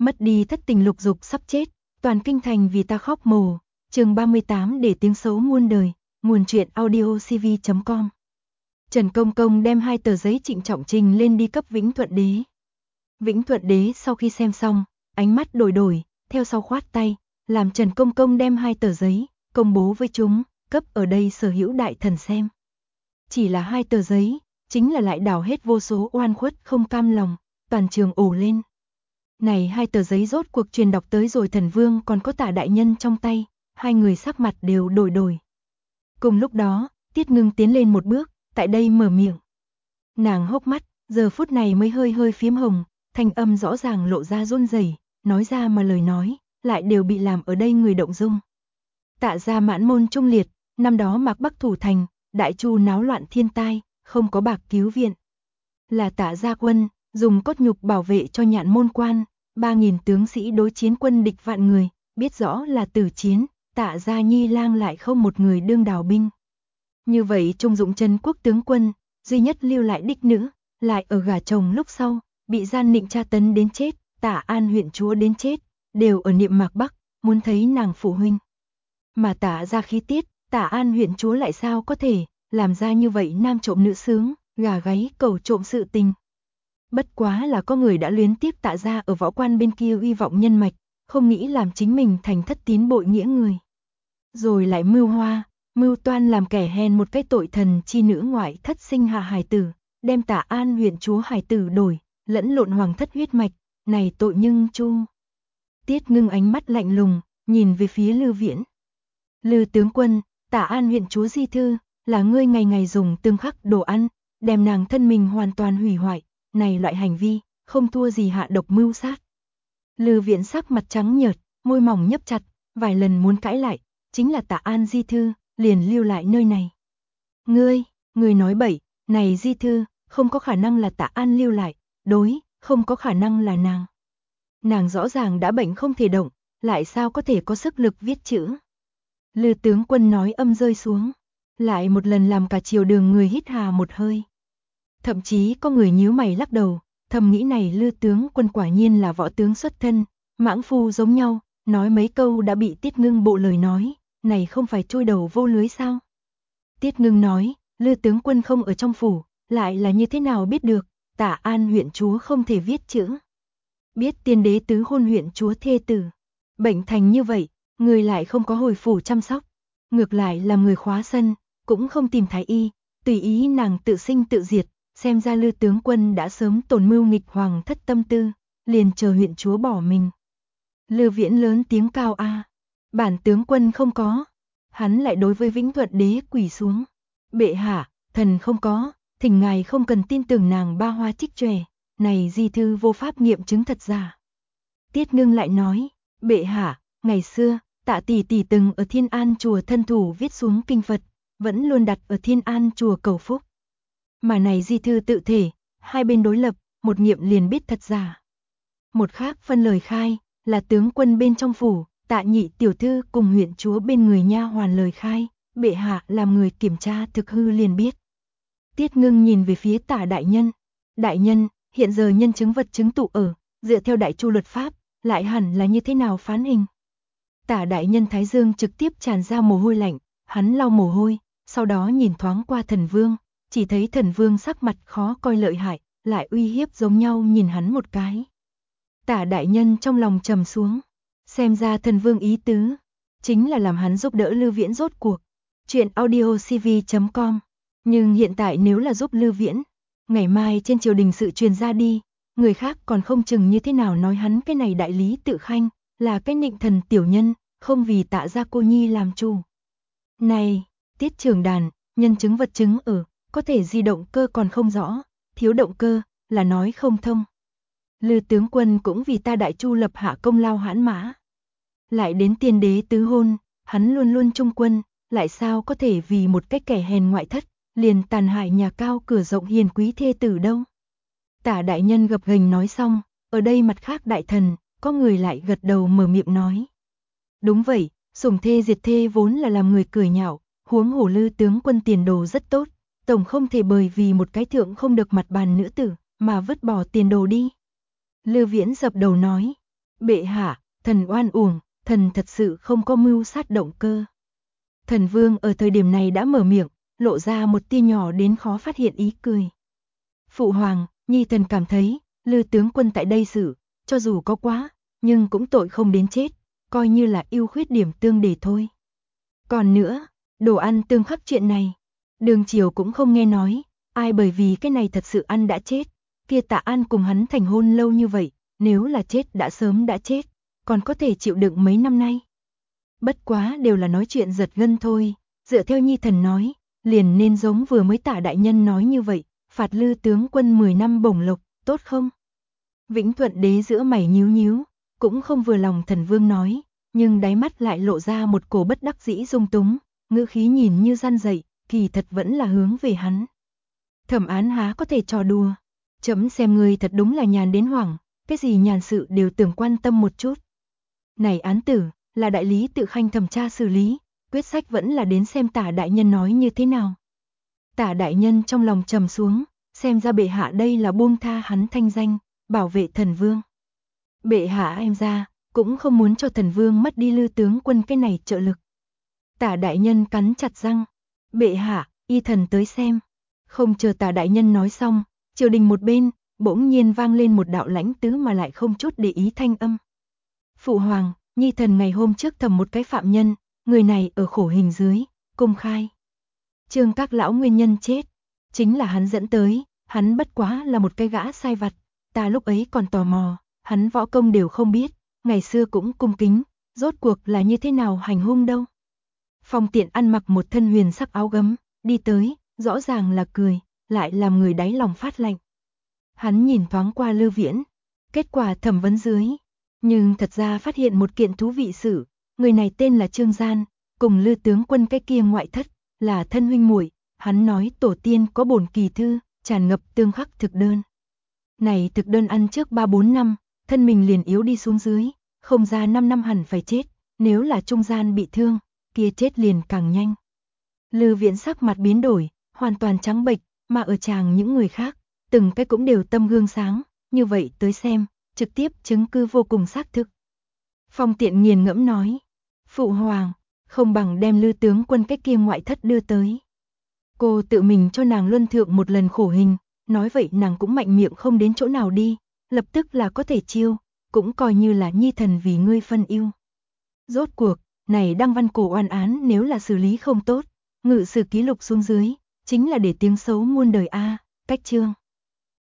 Mất đi thất tình lục dục sắp chết, toàn kinh thành vì ta khóc mồ. Chương 38 để tiếng xấu muôn đời, nguồn truyện audiocv.com. Trần Công Công đem 2 tờ giấy trịnh trọng trình lên đi cấp Vĩnh Thuận Đế. Vĩnh Thuận Đế sau khi xem xong, ánh mắt đổi, theo sau khoát tay, làm Trần Công Công đem 2 tờ giấy, công bố với chúng, cấp ở đây sở hữu đại thần xem. Chỉ là 2 tờ giấy, chính là lại đảo hết vô số oan khuất không cam lòng, toàn trường ồ lên. Này 2 tờ giấy rốt cuộc truyền đọc tới rồi Thần Vương còn có Tả đại nhân trong tay, hai người sắc mặt đều đổi. Cùng lúc đó, Tiết Ngưng tiến lên một bước, tại đây mở miệng. Nàng hốc mắt, giờ phút này mới hơi phiếm hồng, thanh âm rõ ràng lộ ra run rẩy, nói ra mà lời nói, lại đều bị làm ở đây người động dung. Tạ gia mãn môn trung liệt, năm đó Mạc Bắc thủ thành, Đại Chu náo loạn thiên tai, không có bạc cứu viện. Là Tạ gia quân, dùng cốt nhục bảo vệ cho Nhạn môn quan, 3.000 tướng sĩ đối chiến quân địch vạn người, biết rõ là tử chiến, Tạ gia nhi lang lại không một người đương đào binh. Như vậy trung dụng Trần quốc tướng quân, duy nhất lưu lại đích nữ, lại ở gả chồng lúc sau, bị gian nịnh tra tấn đến chết, Tạ An huyện chúa đến chết, đều ở niệm Mạc Bắc, muốn thấy nàng phụ huynh. Mà Tạ gia khí tiết, Tạ An huyện chúa lại sao có thể làm ra như vậy nam trộm nữ sướng, gà gáy cầu trộm sự tình. Bất quá là có người đã luyến tiếc Tạ gia ở võ quan bên kia uy vọng nhân mạch, không nghĩ làm chính mình thành thất tín bội nghĩa người. Rồi lại mưu toan làm kẻ hèn một cái tội thần chi nữ ngoại thất sinh hạ hài tử, đem Tạ An huyện chúa hài tử đổi, lẫn lộn hoàng thất huyết mạch, này tội nhưng chu. Tiết Ngưng ánh mắt lạnh lùng, nhìn về phía Lư Viễn. Lư tướng quân, Tạ An huyện chúa di thư, là ngươi ngày ngày dùng tương khắc đồ ăn, đem nàng thân mình hoàn toàn hủy hoại, này loại hành vi, không thua gì hạ độc mưu sát. Lư Viễn sắc mặt trắng nhợt, môi mỏng nhấp chặt, vài lần muốn cãi lại, chính là Tạ An di thư, liền lưu lại nơi này. Ngươi nói bậy, này di thư, không có khả năng là Tạ An lưu lại, không có khả năng là nàng. Nàng rõ ràng đã bệnh không thể động, lại sao có thể có sức lực viết chữ. Lư tướng quân nói âm rơi xuống, lại một lần làm cả triều đường người hít hà một hơi. Thậm chí có người nhíu mày lắc đầu, thầm nghĩ này Lư tướng quân quả nhiên là võ tướng xuất thân, mãng phu giống nhau, nói mấy câu đã bị Tiết Ngưng bộ lời nói, này không phải trôi đầu vô lưới sao? Tiết Ngưng nói, Lư tướng quân không ở trong phủ, lại là như thế nào biết được, Tạ An huyện chúa không thể viết chữ. Biết tiên đế tứ hôn huyện chúa thê tử, bệnh thành như vậy, người lại không có hồi phủ chăm sóc, ngược lại làm người khóa sân, cũng không tìm thái y, tùy ý nàng tự sinh tự diệt, xem ra Lư tướng quân đã sớm tổn mưu nghịch hoàng thất tâm tư, liền chờ huyện chúa bỏ mình. Lư Viễn lớn tiếng cao a, bản tướng quân không có. Hắn lại đối với Vĩnh Thuận Đế quỳ xuống. Bệ hạ, thần không có, thỉnh ngài không cần tin tưởng nàng ba hoa trích tròe, này di thư vô pháp nghiệm chứng thật giả. Tiết Ngưng lại nói, bệ hạ, ngày xưa, Tạ tỷ tỷ từng ở Thiên An chùa thân thủ viết xuống kinh Phật, vẫn luôn đặt ở Thiên An chùa cầu phúc. Mà này di thư tự thể, hai bên đối lập, một nghiệm liền biết thật giả. Một khác phân lời khai, là tướng quân bên trong phủ, Tạ nhị tiểu thư cùng huyện chúa bên người nha hoàn lời khai, bệ hạ làm người kiểm tra thực hư liền biết. Tiết Ngưng nhìn về phía Tả đại nhân, hiện giờ nhân chứng vật chứng tụ ở, dựa theo Đại Chu luật pháp, lại hẳn là như thế nào phán hình. Tả đại nhân thái dương trực tiếp tràn ra mồ hôi lạnh, hắn lau mồ hôi, sau đó nhìn thoáng qua Thần Vương, chỉ thấy Thần Vương sắc mặt khó coi lợi hại, lại uy hiếp giống nhau nhìn hắn một cái. Tả đại nhân trong lòng trầm xuống, xem ra Thần Vương ý tứ, chính là làm hắn giúp đỡ Lư Viễn rốt cuộc. Chuyện audiocv.com. Nhưng hiện tại nếu là giúp Lư Viễn, ngày mai trên triều đình sự truyền ra đi, người khác còn không chừng như thế nào nói hắn cái này đại lý tự khanh, là cái nịnh thần tiểu nhân, không vì Tạ gia cô nhi làm chủ. Này, Tiết trưởng đàn, nhân chứng vật chứng ở, có thể di động cơ còn không rõ, thiếu động cơ, là nói không thông. Lư tướng quân cũng vì ta Đại Chu lập hạ công lao hãn mã. Lại đến tiên đế tứ hôn, hắn luôn luôn trung quân, lại sao có thể vì một cái kẻ hèn ngoại thất, liền tàn hại nhà cao cửa rộng hiền quý thê tử đâu. Tả đại nhân gập ghềnh nói xong, ở đây mặt khác đại thần, có người lại gật đầu mở miệng nói. Đúng vậy, sủng thê diệt thê vốn là làm người cười nhạo, huống hồ Lư tướng quân tiền đồ rất tốt, tổng không thể bởi vì một cái thượng không được mặt bàn nữ tử, mà vứt bỏ tiền đồ đi. Lư Viễn dập đầu nói, Bệ hạ, thần oan uổng, thần thật sự không có mưu sát động cơ. Thần vương ở thời điểm này đã mở miệng, lộ ra một tia nhỏ đến khó phát hiện ý cười. Phụ hoàng, nhi thần cảm thấy, Lư tướng quân tại đây xử, cho dù có quá, nhưng cũng tội không đến chết, coi như là ưu khuyết điểm tương để thôi. Còn nữa, đồ ăn tương khắc chuyện này, Đường Triều cũng không nghe nói, ai bởi vì cái này thật sự ăn đã chết, kia Tạ An cùng hắn thành hôn lâu như vậy, nếu là chết đã sớm đã chết, còn có thể chịu đựng mấy năm nay. Bất quá đều là nói chuyện giật gân thôi, dựa theo nhi thần nói, liền nên giống vừa mới Tạ đại nhân nói như vậy, phạt Lư tướng quân 10 năm bổng lộc, tốt không? Vĩnh Thuận đế giữa mày nhíu nhíu, cũng không vừa lòng thần vương nói, nhưng đáy mắt lại lộ ra một cổ bất đắc dĩ dung túng, ngữ khí nhìn như gian dậy, kỳ thật vẫn là hướng về hắn. Thẩm Án há có thể trò đùa, chấm xem ngươi thật đúng là nhàn đến hoảng, cái gì nhàn sự đều tưởng quan tâm một chút. Này án tử, là đại lý tự khanh thẩm tra xử lý, quyết sách vẫn là đến xem Tả đại nhân nói như thế nào. Tả đại nhân trong lòng trầm xuống, xem ra bệ hạ đây là buông tha hắn thanh danh, bảo vệ thần vương. Bệ hạ em ra, cũng không muốn cho thần vương mất đi Lư tướng quân cái này trợ lực. Tả đại nhân cắn chặt răng, bệ hạ, y thần tới xem. Không chờ Tả đại nhân nói xong, triều đình một bên, bỗng nhiên vang lên một đạo lãnh tứ mà lại không chút để ý thanh âm. Phụ hoàng, nhi thần ngày hôm trước thẩm một cái phạm nhân, người này ở khổ hình dưới, công khai. Trương các lão nguyên nhân chết, chính là hắn dẫn tới, hắn bất quá là một cái gã sai vặt, ta lúc ấy còn tò mò, hắn võ công đều không biết, ngày xưa cũng cung kính, rốt cuộc là như thế nào hành hung đâu. Phong Tiện ăn mặc một thân huyền sắc áo gấm, đi tới, rõ ràng là cười, lại làm người đáy lòng phát lạnh. Hắn nhìn thoáng qua Lư Viễn, kết quả thẩm vấn dưới, nhưng thật ra phát hiện một kiện thú vị sự, người này tên là Trương Gian, cùng Lư tướng quân cái kia ngoại thất, là thân huynh muội, hắn nói tổ tiên có bổn kỳ thư, tràn ngập tương khắc thực đơn. Này thực đơn ăn trước 3-4 năm, thân mình liền yếu đi xuống dưới, không ra 5 năm hẳn phải chết, nếu là trung gian bị thương, kia chết liền càng nhanh. Lư Viễn sắc mặt biến đổi, hoàn toàn trắng bệch, mà ở chàng những người khác, từng cái cũng đều tâm gương sáng, như vậy tới xem, trực tiếp chứng cứ vô cùng xác thực. Phong Tiện nghiền ngẫm nói, phụ hoàng, không bằng đem Lư tướng quân cái kia ngoại thất đưa tới. Cô tự mình cho nàng luân thượng một lần khổ hình, nói vậy nàng cũng mạnh miệng không đến chỗ nào đi, lập tức là có thể chiêu, cũng coi như là nhi thần vì ngươi phân ưu. Rốt cuộc, này đăng văn cổ oan án nếu là xử lý không tốt, ngự sử ký lục xuống dưới, chính là để tiếng xấu muôn đời a, cách chương.